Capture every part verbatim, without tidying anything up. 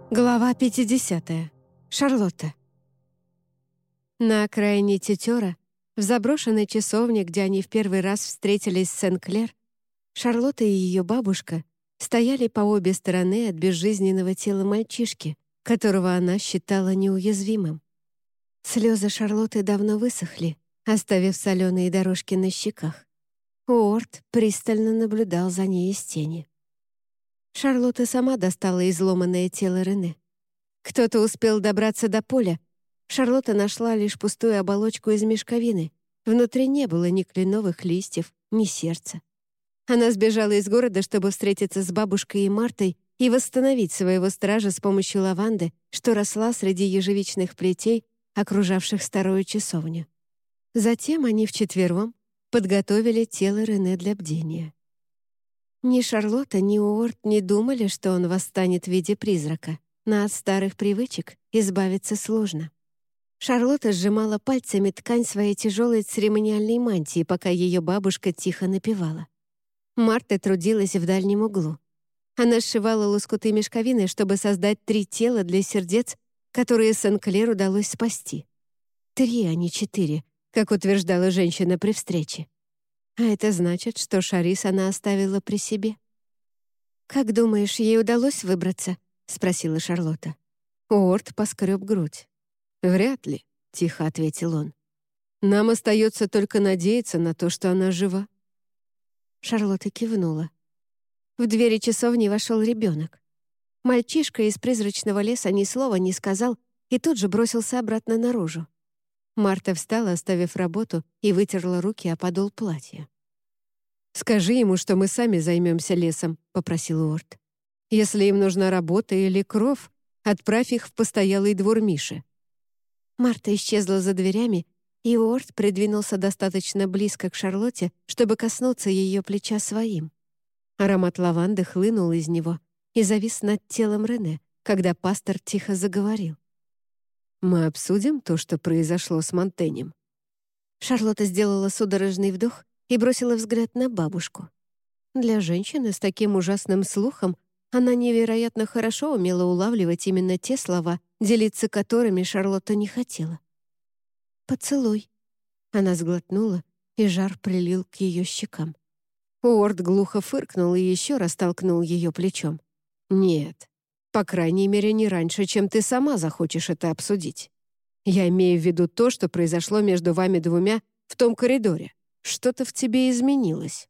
Глава пятидесятая. Шарлотта. На окраине Тетера, в заброшенной часовне, где они в первый раз встретились с Сен-Клер, Шарлотта и ее бабушка стояли по обе стороны от безжизненного тела мальчишки, которого она считала неуязвимым. Слезы Шарлотты давно высохли, оставив соленые дорожки на щеках. Уорд пристально наблюдал за ней из тени. Шарлотта сама достала изломанное тело Рене. Кто-то успел добраться до поля. Шарлотта нашла лишь пустую оболочку из мешковины. Внутри не было ни кленовых листьев, ни сердца. Она сбежала из города, чтобы встретиться с бабушкой и Мартой и восстановить своего стража с помощью лаванды, что росла среди ежевичных плетей, окружавших старую часовню. Затем они вчетвером подготовили тело Рене для бдения. Ни Шарлотта, ни Уорд не думали, что он восстанет в виде призрака, но от старых привычек избавиться сложно. Шарлотта сжимала пальцами ткань своей тяжелой церемониальной мантии, пока ее бабушка тихо напевала. Марта трудилась в дальнем углу. Она сшивала лоскуты мешковины, чтобы создать три тела для сердец, которые Сен-Клер удалось спасти. Три, а не четыре, как утверждала женщина при встрече. А это значит, что Шарис она оставила при себе. «Как думаешь, ей удалось выбраться?» — спросила Шарлотта. Уорд поскреб грудь. «Вряд ли», — тихо ответил он. «Нам остается только надеяться на то, что она жива». Шарлотта кивнула. В двери часовни вошел ребенок. Мальчишка из призрачного леса ни слова не сказал и тут же бросился обратно наружу. Марта встала, оставив работу, и вытерла руки о подол платья. «Скажи ему, что мы сами займемся лесом», — попросил Уорд. «Если им нужна работа или кров, отправь их в постоялый двор Миши». Марта исчезла за дверями, и Уорд придвинулся достаточно близко к Шарлотте, чтобы коснуться ее плеча своим. Аромат лаванды хлынул из него и завис над телом Рене, когда пастор тихо заговорил. «Мы обсудим то, что произошло с Монтенем». Шарлотта сделала судорожный вдох и бросила взгляд на бабушку. Для женщины с таким ужасным слухом она невероятно хорошо умела улавливать именно те слова, делиться которыми Шарлотта не хотела. «Поцелуй». Она сглотнула, и жар прилил к ее щекам. Уорд глухо фыркнул и еще раз толкнул ее плечом. «Нет. По крайней мере, не раньше, чем ты сама захочешь это обсудить. Я имею в виду то, что произошло между вами двумя в том коридоре. Что-то в тебе изменилось».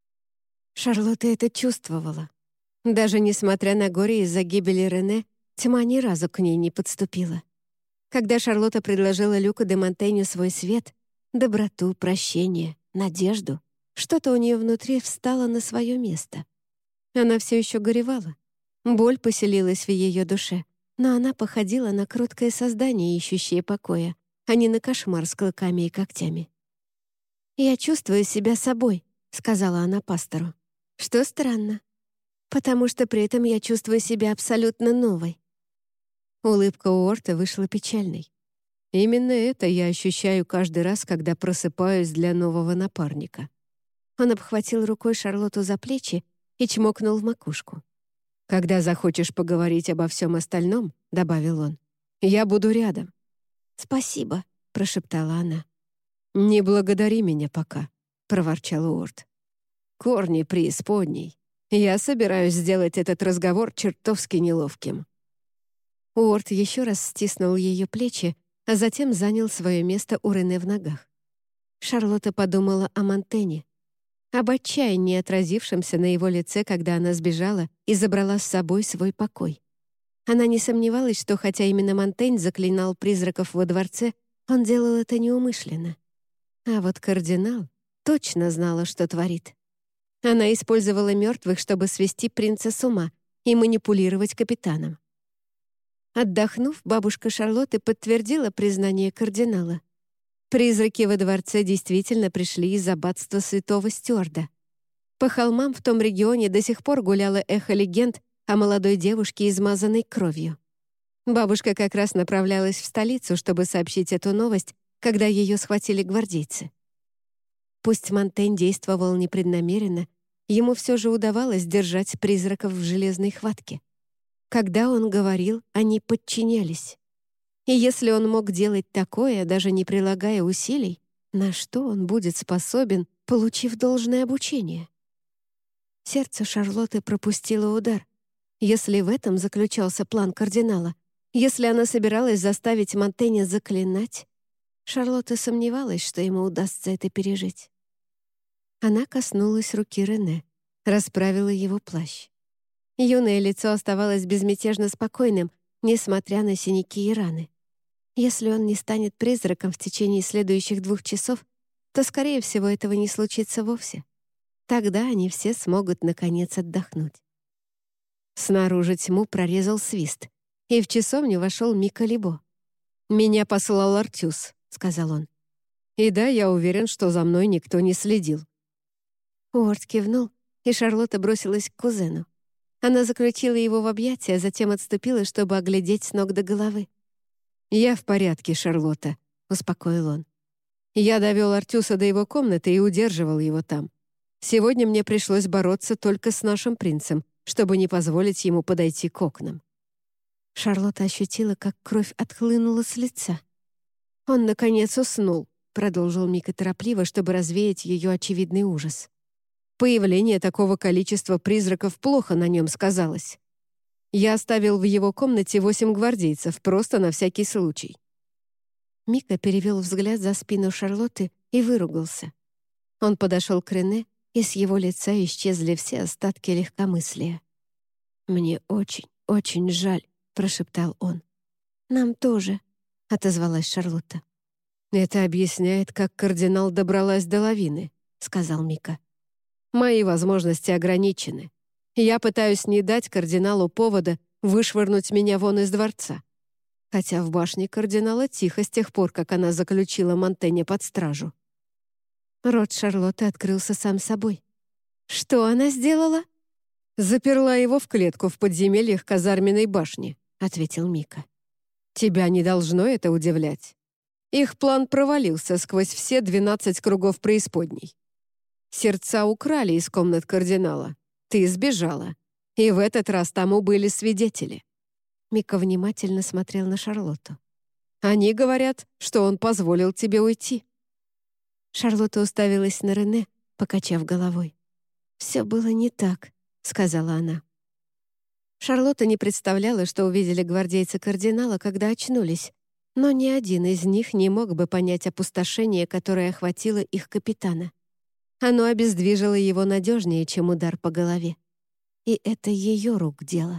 Шарлотта это чувствовала. Даже несмотря на горе из-за гибели Рене, тьма ни разу к ней не подступила. Когда Шарлотта предложила Люку де Монтеню свой свет, доброту, прощение, надежду, что-то у нее внутри встало на свое место. Она все еще горевала. Боль поселилась в ее душе, но она походила на кроткое создание, ищущее покоя, а не на кошмар с клыками и когтями. «Я чувствую себя собой», — сказала она пастору. «Что странно, потому что при этом я чувствую себя абсолютно новой». Улыбка Уорта вышла печальной. «Именно это я ощущаю каждый раз, когда просыпаюсь для нового напарника». Он обхватил рукой Шарлотту за плечи и чмокнул в макушку. «Когда захочешь поговорить обо всем остальном, — добавил он, — я буду рядом». «Спасибо», — прошептала она. «Не благодари меня пока», — проворчал Уорд. «Корни преисподней. Я собираюсь сделать этот разговор чертовски неловким». Уорд еще раз стиснул ее плечи, а затем занял свое место у Рене в ногах. Шарлотта подумала о Монтене, об отчаянии, отразившемся на его лице, когда она сбежала и забрала с собой свой покой. Она не сомневалась, что хотя именно Монтень заклинал призраков во дворце, он делал это неумышленно. А вот кардинал точно знала, что творит. Она использовала мертвых, чтобы свести принца с ума и манипулировать капитаном. Отдохнув, бабушка Шарлотты подтвердила признание кардинала. Призраки во дворце действительно пришли из аббатства святого Стюарда. По холмам в том регионе до сих пор гуляло эхо легенд о молодой девушке, измазанной кровью. Бабушка как раз направлялась в столицу, чтобы сообщить эту новость, когда ее схватили гвардейцы. Пусть Монтень действовал непреднамеренно, ему все же удавалось держать призраков в железной хватке. Когда он говорил, они подчинялись. И если он мог делать такое, даже не прилагая усилий, на что он будет способен, получив должное обучение? Сердце Шарлотты пропустило удар. Если в этом заключался план кардинала, если она собиралась заставить Монтэня заклинать, Шарлотта сомневалась, что ему удастся это пережить. Она коснулась руки Рене, расправила его плащ. Юное лицо оставалось безмятежно спокойным, несмотря на синяки и раны. Если он не станет призраком в течение следующих двух часов, то, скорее всего, этого не случится вовсе. Тогда они все смогут, наконец, отдохнуть. Снаружи тьму прорезал свист, и в часовню вошел Мика Либо. «Меня послал Артюс», — сказал он. «И да, я уверен, что за мной никто не следил». Уорд кивнул, и Шарлотта бросилась к кузену. Она заключила его в объятия, а затем отступила, чтобы оглядеть с ног до головы. «Я в порядке, Шарлотта», — успокоил он. «Я довел Артюса до его комнаты и удерживал его там. Сегодня мне пришлось бороться только с нашим принцем, чтобы не позволить ему подойти к окнам». Шарлотта ощутила, как кровь отхлынула с лица. «Он, наконец, уснул», — продолжил Мика торопливо, чтобы развеять ее очевидный ужас. Появление такого количества призраков плохо на нем сказалось. Я оставил в его комнате восемь гвардейцев, просто на всякий случай». Мика перевел взгляд за спину Шарлотты и выругался. Он подошел к Рене, и с его лица исчезли все остатки легкомыслия. «Мне очень, очень жаль», — прошептал он. «Нам тоже», — отозвалась Шарлотта. «Это объясняет, как кардинал добралась до лавины», — сказал Мика. «Мои возможности ограничены. Я пытаюсь не дать кардиналу повода вышвырнуть меня вон из дворца. Хотя в башне кардинала тихо с тех пор, как она заключила Монтэня под стражу». Рот Шарлотты открылся сам собой. «Что она сделала?» «Заперла его в клетку в подземельях казарменной башни», — ответил Мика. «Тебя не должно это удивлять. Их план провалился сквозь все двенадцать кругов преисподней. Сердца украли из комнат кардинала. Ты сбежала. И в этот раз тому были свидетели». Мика внимательно смотрел на Шарлотту. «Они говорят, что он позволил тебе уйти». Шарлотта уставилась на Рене, покачав головой. «Все было не так», — сказала она. Шарлотта не представляла, что увидели гвардейцы кардинала, когда очнулись, но ни один из них не мог бы понять опустошение, которое охватило их капитана. Оно обездвижило его надежнее, чем удар по голове. И это ее рук дело.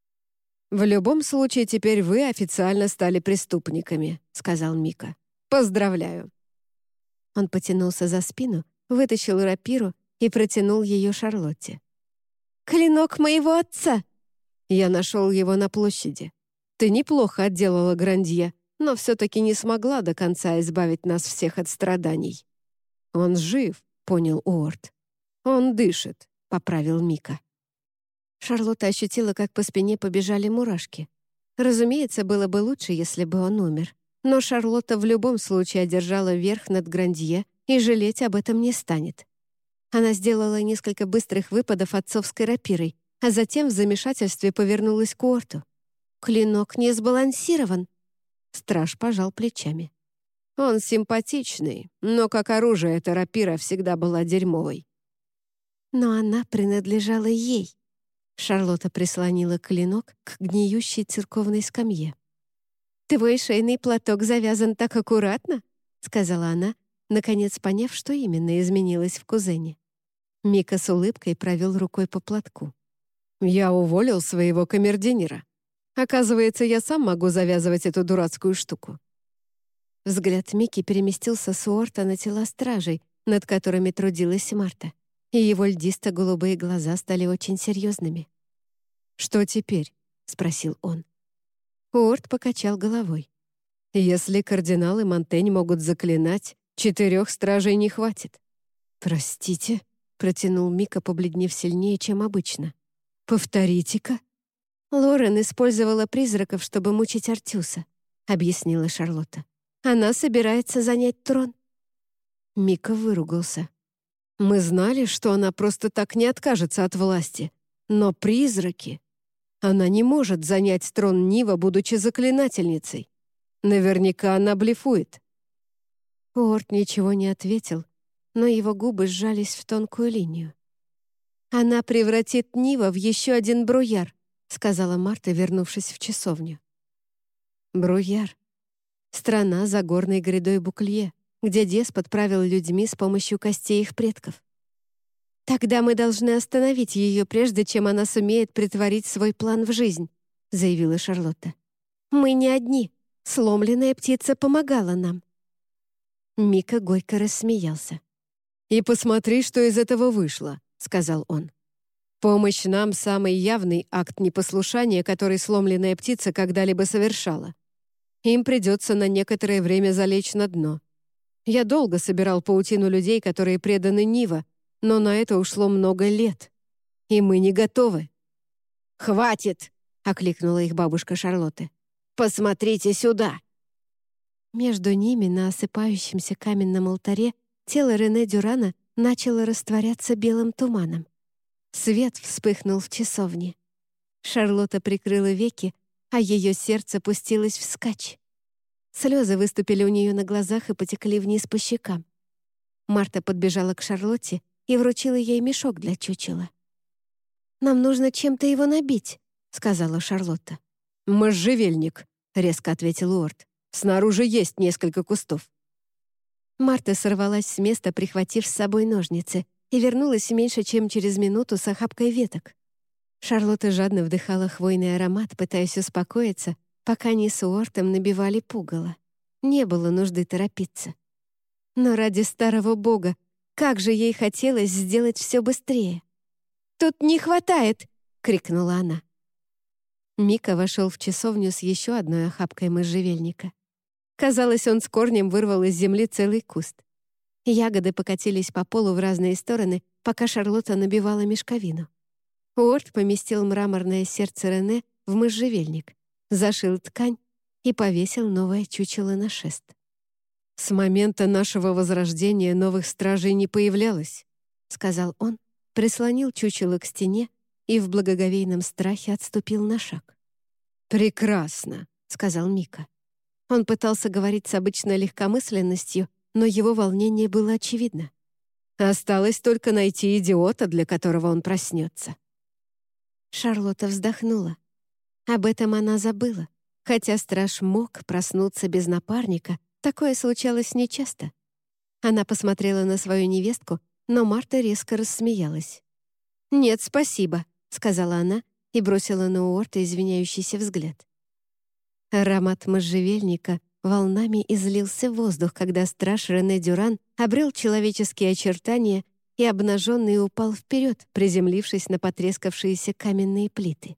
«В любом случае, теперь вы официально стали преступниками», — сказал Мика. «Поздравляю». Он потянулся за спину, вытащил рапиру и протянул ее Шарлотте. «Клинок моего отца!» «Я нашел его на площади. Ты неплохо отделала Грандье, но все-таки не смогла до конца избавить нас всех от страданий». «Он жив», — понял Уорд. «Он дышит», — поправил Мика. Шарлотта ощутила, как по спине побежали мурашки. Разумеется, было бы лучше, если бы он умер. Но Шарлотта в любом случае одержала верх над Грандье и жалеть об этом не станет. Она сделала несколько быстрых выпадов отцовской рапирой, а затем в замешательстве повернулась к Уорту. «Клинок не сбалансирован». Страж пожал плечами. «Он симпатичный, но как оружие эта рапира всегда была дерьмовой». «Но она принадлежала ей». Шарлотта прислонила клинок к гниющей церковной скамье. «Твой шейный платок завязан так аккуратно», — сказала она, наконец поняв, что именно изменилось в кузене. Мика с улыбкой провел рукой по платку. «Я уволил своего камердинера. Оказывается, я сам могу завязывать эту дурацкую штуку». Взгляд Мики переместился с Уорта на тела стражей, над которыми трудилась Марта, и его льдисто-голубые глаза стали очень серьезными. «Что теперь?» — спросил он. Уорт покачал головой. «Если кардинал и Монтень могут заклинать, четырех стражей не хватит». «Простите», — протянул Мика, побледнев сильнее, чем обычно. «Повторите-ка». «Лорен использовала призраков, чтобы мучить Артюса», — объяснила Шарлотта. «Она собирается занять трон». Мика выругался. «Мы знали, что она просто так не откажется от власти. Но призраки...» Она не может занять трон Нива, будучи заклинательницей. Наверняка она блефует. Уорт ничего не ответил, но его губы сжались в тонкую линию. «Она превратит Нива в еще один Бруяр», — сказала Марта, вернувшись в часовню. Бруяр. Страна за горной грядой Буклье, где деспот правил людьми с помощью костей их предков. «Тогда мы должны остановить ее, прежде чем она сумеет притворить свой план в жизнь», — заявила Шарлотта. «Мы не одни. Сломленная птица помогала нам». Мика горько рассмеялся. «И посмотри, что из этого вышло», — сказал он. «Помощь нам — самый явный акт непослушания, который сломленная птица когда-либо совершала. Им придется на некоторое время залечь на дно. Я долго собирал паутину людей, которые преданы Нива, но на это ушло много лет. И мы не готовы». «Хватит!» — окликнула их бабушка Шарлотты. «Посмотрите сюда!» Между ними на осыпающемся каменном алтаре тело Рене Дюрана начало растворяться белым туманом. Свет вспыхнул в часовне. Шарлотта прикрыла веки, а ее сердце пустилось вскачь. Слезы выступили у нее на глазах и потекли вниз по щекам. Марта подбежала к Шарлотте и вручила ей мешок для чучела. «Нам нужно чем-то его набить», — сказала Шарлотта. «Можжевельник», — резко ответил Уорт. «Снаружи есть несколько кустов». Марта сорвалась с места, прихватив с собой ножницы, и вернулась меньше, чем через минуту с охапкой веток. Шарлотта жадно вдыхала хвойный аромат, пытаясь успокоиться, пока они с Уортом набивали пугало. Не было нужды торопиться. Но ради старого бога, как же ей хотелось сделать все быстрее. «Тут не хватает!» — крикнула она. Мика вошел в часовню с еще одной охапкой можжевельника. Казалось, он с корнем вырвал из земли целый куст. Ягоды покатились по полу в разные стороны, пока Шарлотта набивала мешковину. Уорт поместил мраморное сердце Рене в можжевельник, зашил ткань и повесил новое чучело на шест. «С момента нашего возрождения новых стражей не появлялось», — сказал он, прислонил чучело к стене и в благоговейном страхе отступил на шаг. «Прекрасно», — сказал Мика. Он пытался говорить с обычной легкомысленностью, но его волнение было очевидно. «Осталось только найти идиота, для которого он проснется». Шарлотта вздохнула. Об этом она забыла. Хотя страж мог проснуться без напарника, такое случалось нечасто. Она посмотрела на свою невестку, но Марта резко рассмеялась. «Нет, спасибо», — сказала она и бросила на Уорта извиняющийся взгляд. Аромат можжевельника волнами излился в воздух, когда страж Рене Дюран обрел человеческие очертания и обнаженный упал вперед, приземлившись на потрескавшиеся каменные плиты.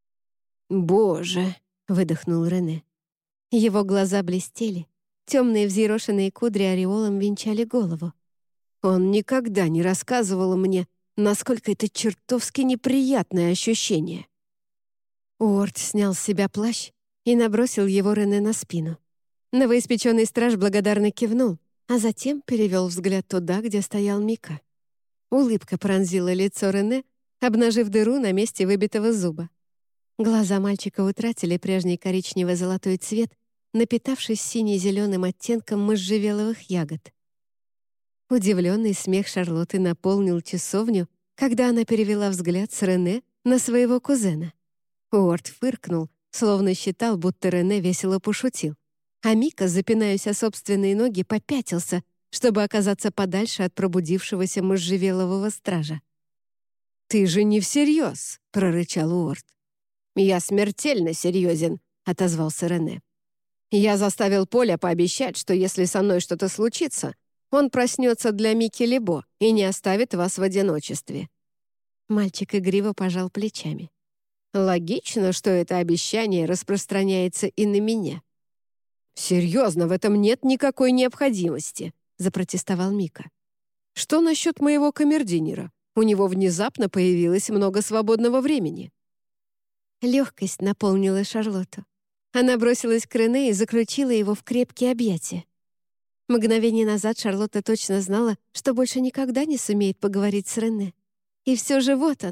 «Боже!» — выдохнул Рене. Его глаза блестели, темные взъерошенные кудри ореолом венчали голову. «Он никогда не рассказывал мне, насколько это чертовски неприятное ощущение». Уорт снял с себя плащ и набросил его Рене на спину. Новоиспеченный страж благодарно кивнул, а затем перевел взгляд туда, где стоял Мика. Улыбка пронзила лицо Рене, обнажив дыру на месте выбитого зуба. Глаза мальчика утратили прежний коричнево-золотой цвет, напитавшись сине-зеленым оттенком можжевеловых ягод. Удивленный смех Шарлотты наполнил часовню, когда она перевела взгляд с Рене на своего кузена. Уорт фыркнул, словно считал, будто Рене весело пошутил. А Мика, запинаясь о собственные ноги, попятился, чтобы оказаться подальше от пробудившегося можжевелового стража. «Ты же не всерьез!» — прорычал Уорт. «Я смертельно серьезен», — отозвался Рене. «Я заставил Поля пообещать, что если со мной что-то случится, он проснется для Мики Лебо и не оставит вас в одиночестве». Мальчик игриво пожал плечами. «Логично, что это обещание распространяется и на меня». «Серьезно, в этом нет никакой необходимости», — запротестовал Мика. «Что насчет моего камердинера? У него внезапно появилось много свободного времени». Легкость наполнила Шарлотту. Она бросилась к Рене и заключила его в крепкие объятия. Мгновение назад Шарлотта точно знала, что больше никогда не сумеет поговорить с Рене. И все же вот он,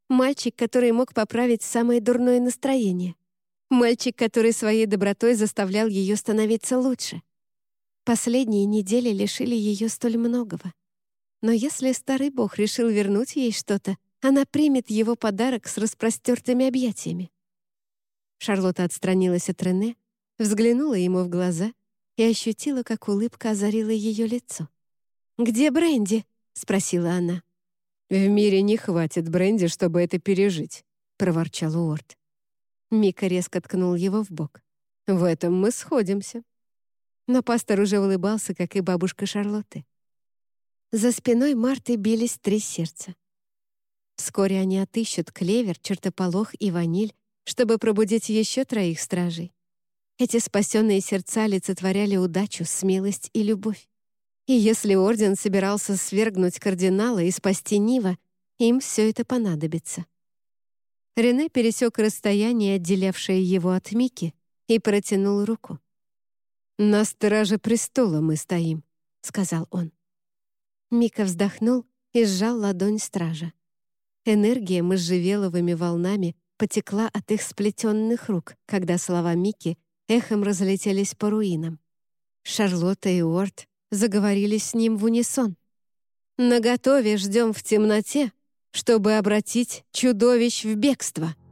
Мальчик, который мог поправить самое дурное настроение. Мальчик, который своей добротой заставлял ее становиться лучше. Последние недели лишили ее столь многого. Но если старый бог решил вернуть ей что-то, она примет его подарок с распростертыми объятиями. Шарлотта отстранилась от Рене, взглянула ему в глаза и ощутила, как улыбка озарила ее лицо. «Где Бренди?» — спросила она. «В мире не хватит бренди, чтобы это пережить», — проворчал Уорд. Мика резко ткнул его в бок. «В этом мы сходимся». Но пастор уже улыбался, как и бабушка Шарлотты. За спиной Марты бились три сердца. Вскоре они отыщут клевер, чертополох и ваниль, чтобы пробудить еще троих стражей. Эти спасенные сердца олицетворяли удачу, смелость и любовь. И если Орден собирался свергнуть кардинала и спасти Нива, им все это понадобится. Рене пересек расстояние, отделявшее его от Мики, и протянул руку. «На страже престола мы стоим», — сказал он. Мика вздохнул и сжал ладонь стража. Энергия можжевеловыми волнами потекла от их сплетенных рук, когда слова Мики эхом разлетелись по руинам. Шарлотта и Уорд заговорили с ним в унисон. «Наготове ждем в темноте, чтобы обратить чудовищ в бегство».